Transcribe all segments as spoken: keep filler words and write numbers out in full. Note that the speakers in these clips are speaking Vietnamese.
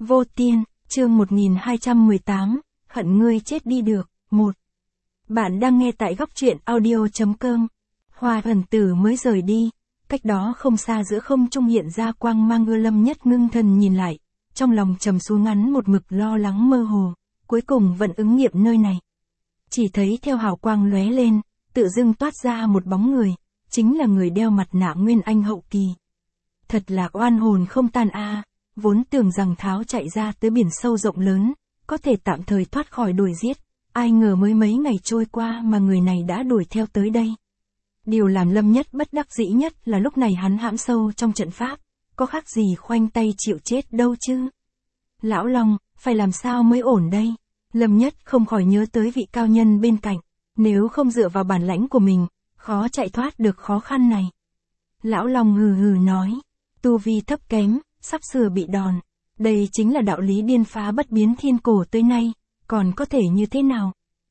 Vô Tiên, chương một nghìn hai trăm mười tám, hận ngươi chết đi được, một. Bạn đang nghe tại góc truyện audio.com. Hoa ẩn tử mới rời đi, cách đó không xa giữa không trung hiện ra quang mang ưa Lâm Nhất ngưng thần nhìn lại, trong lòng trầm xuống ngắn một mực lo lắng mơ hồ, cuối cùng vẫn ứng nghiệm nơi này. Chỉ thấy theo hào quang lóe lên, tự dưng toát ra một bóng người, chính là người đeo mặt nạ Nguyên Anh hậu kỳ. Thật là oan hồn không tan a, à, vốn tưởng rằng tháo chạy ra tới biển sâu rộng lớn, có thể tạm thời thoát khỏi đuổi giết, ai ngờ mới mấy ngày trôi qua mà người này đã đuổi theo tới đây. Điều làm Lâm Nhất bất đắc dĩ nhất là lúc này hắn hãm sâu trong trận pháp, có khác gì khoanh tay chịu chết đâu chứ. Lão Long, phải làm sao mới ổn đây? Lâm Nhất không khỏi nhớ tới vị cao nhân bên cạnh, nếu không dựa vào bản lãnh của mình, khó chạy thoát được khó khăn này. Lão Long hừ hừ nói, tu vi thấp kém, sắp sửa bị đòn. Đây chính là đạo lý điên phá bất biến thiên cổ tới nay, còn có thể như thế nào?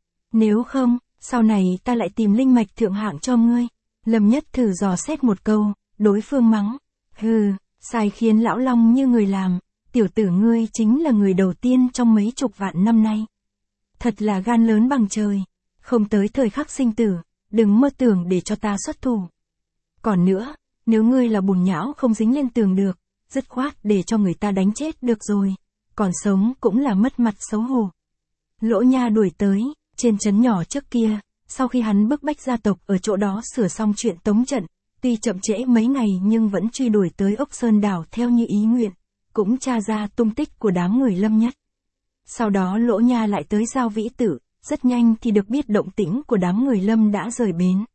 Nếu không, sau này ta lại tìm linh mạch thượng hạng cho ngươi. Lâm Nhất thử dò xét một câu, đối phương mắng. Hừ, sai khiến Lão Long như người làm, tiểu tử ngươi chính là người đầu tiên trong mấy chục vạn năm nay. Thật là gan lớn bằng trời, không tới thời khắc sinh tử, đừng mơ tưởng để cho ta xuất thủ. Còn nữa, nếu ngươi là bùn nhão không dính lên tường được, dứt khoát để cho người ta đánh chết được rồi, còn sống cũng là mất mặt xấu hổ. Lỗ Nha đuổi tới, trên trấn nhỏ trước kia, sau khi hắn bức bách gia tộc ở chỗ đó sửa xong chuyện tống trận, tuy chậm trễ mấy ngày nhưng vẫn truy đuổi tới Ốc Sơn đảo theo như ý nguyện, cũng tra ra tung tích của đám người Lâm Nhất. Sau đó Lỗ Nha lại tới Giao Vĩ Tử, rất nhanh thì được biết động tĩnh của đám người Lâm đã rời bến.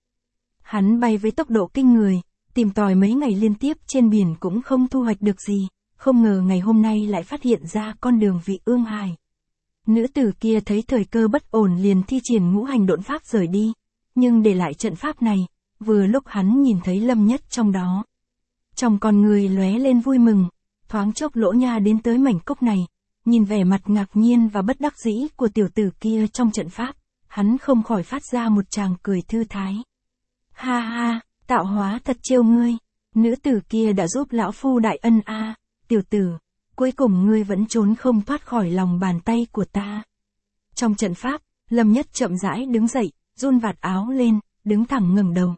Hắn bay với tốc độ kinh người, tìm tòi mấy ngày liên tiếp trên biển cũng không thu hoạch được gì, không ngờ ngày hôm nay lại phát hiện ra con đường Vị Ương Hải. Nữ tử kia thấy thời cơ bất ổn liền thi triển ngũ hành độn pháp rời đi, nhưng để lại trận pháp này, vừa lúc hắn nhìn thấy Lâm Nhất trong đó. Trong con người lóe lên vui mừng, thoáng chốc Lỗ Nha đến tới mảnh cốc này, nhìn vẻ mặt ngạc nhiên và bất đắc dĩ của tiểu tử kia trong trận pháp, hắn không khỏi phát ra một tràng cười thư thái. Ha ha, tạo hóa thật trêu ngươi, nữ tử kia đã giúp lão phu đại ân a, à, tiểu tử, cuối cùng ngươi vẫn trốn không thoát khỏi lòng bàn tay của ta. Trong trận pháp, Lâm Nhất chậm rãi đứng dậy, run vạt áo lên, đứng thẳng ngẩng đầu.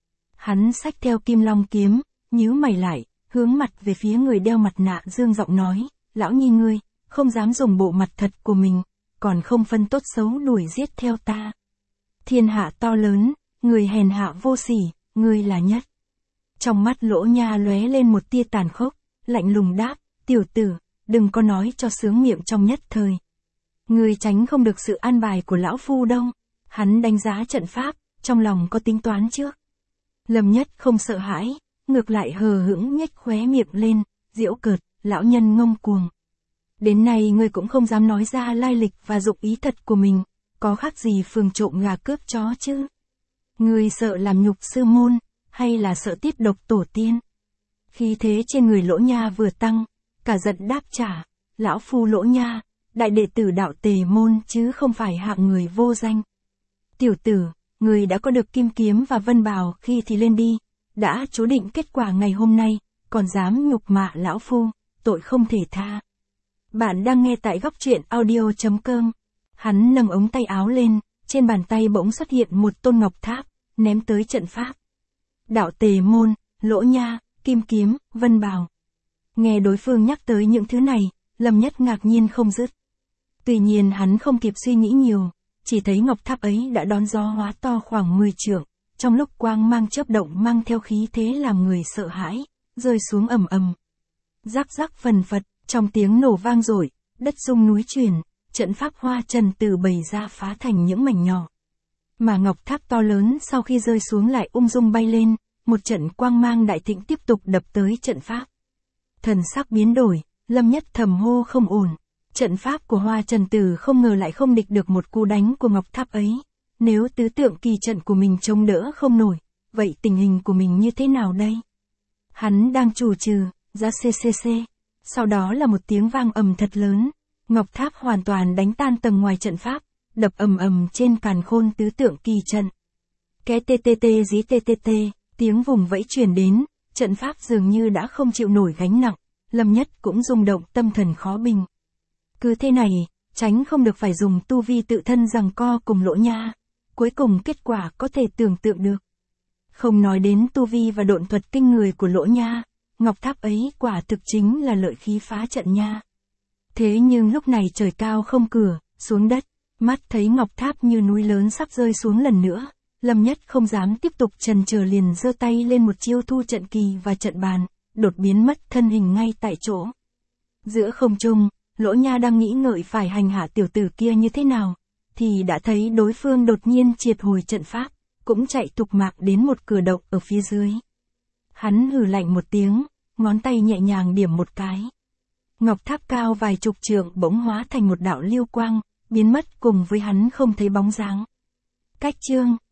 Hắn xách theo Kim Long kiếm, nhíu mày lại, hướng mặt về phía người đeo mặt nạ dương giọng nói, lão nhi ngươi, không dám dùng bộ mặt thật của mình, còn không phân tốt xấu đuổi giết theo ta. Thiên hạ to lớn, người hèn hạ vô sỉ, ngươi là nhất. Trong mắt Lỗ Nha lóe lên một tia tàn khốc, lạnh lùng đáp, tiểu tử, đừng có nói cho sướng miệng trong nhất thời. Ngươi tránh không được sự an bài của lão phu đâu. Hắn đánh giá trận pháp, trong lòng có tính toán trước. Lâm Nhất không sợ hãi, ngược lại hờ hững nhếch khóe miệng lên, giễu cợt, lão nhân ngông cuồng. Đến nay ngươi cũng không dám nói ra lai lịch và dụng ý thật của mình, có khác gì phường trộm gà cướp chó chứ? Ngươi sợ làm nhục sư môn, hay là sợ tiết độc tổ tiên? Khí thế trên người Lỗ Nha vừa tăng, cả giận đáp trả, lão phu Lỗ Nha, đại đệ tử đạo Tề môn chứ không phải hạng người vô danh. Tiểu tử, ngươi đã có được kim kiếm và vân bào khi thì lên đi, đã chú định kết quả ngày hôm nay, còn dám nhục mạ lão phu, tội không thể tha. Bạn đang nghe tại góc truyện audio.com. Hắn nâng ống tay áo lên, trên bàn tay bỗng xuất hiện một tôn ngọc tháp, ném tới trận pháp. Đạo Tề môn, Lỗ Nha, kim kiếm, vân bào. Nghe đối phương nhắc tới những thứ này, Lâm Nhất ngạc nhiên không dứt. Tuy nhiên hắn không kịp suy nghĩ nhiều, chỉ thấy ngọc tháp ấy đã đón gió hóa to khoảng mười trượng, trong lúc quang mang chớp động mang theo khí thế làm người sợ hãi, rơi xuống ầm ầm. Rắc rắc phần phật, trong tiếng nổ vang dội, đất rung núi chuyển, trận pháp hoa trần từ bầy ra phá thành những mảnh nhỏ. Mà ngọc tháp to lớn sau khi rơi xuống lại ung dung bay lên, một trận quang mang đại thịnh tiếp tục đập tới trận pháp. Thần sắc biến đổi, Lâm Nhất thầm hô không ổn. Trận pháp của Hoa Trần Tử không ngờ lại không địch được một cú đánh của ngọc tháp ấy. Nếu tứ tượng kỳ trận của mình chống đỡ không nổi, vậy tình hình của mình như thế nào đây? Hắn đang chủ trừ, ra xê xê xê. Sau đó là một tiếng vang ầm thật lớn. Ngọc tháp hoàn toàn đánh tan tầng ngoài trận pháp, đập ầm ầm trên càn khôn tứ tượng kỳ trận. Cái tê tê tê dí tê tê tê, tiếng vùng vẫy truyền đến, trận pháp dường như đã không chịu nổi gánh nặng. Lâm Nhất cũng rung động tâm thần khó bình, Cứ thế này, tránh không được phải dùng tu vi tự thân giằng co cùng Lỗ Nha. Cuối cùng kết quả có thể tưởng tượng được. Không nói đến tu vi và độn thuật kinh người của Lỗ Nha, ngọc tháp ấy quả thực chính là lợi khí phá trận nha. Thế nhưng lúc này trời cao không cửa, xuống đất, mắt thấy ngọc tháp như núi lớn sắp rơi xuống lần nữa, Lâm Nhất không dám tiếp tục chần chờ liền giơ tay lên một chiêu thu trận kỳ và trận bàn, đột biến mất thân hình ngay tại chỗ. Giữa không trung, Lỗ Nha đang nghĩ ngợi phải hành hạ tiểu tử kia như thế nào, thì đã thấy đối phương đột nhiên triệt hồi trận pháp, cũng chạy thục mạng đến một cửa động ở phía dưới. Hắn hừ lạnh một tiếng, ngón tay nhẹ nhàng điểm một cái. Ngọc tháp cao vài chục trượng bỗng hóa thành một đạo lưu quang, biến mất cùng với hắn không thấy bóng dáng. Cách chương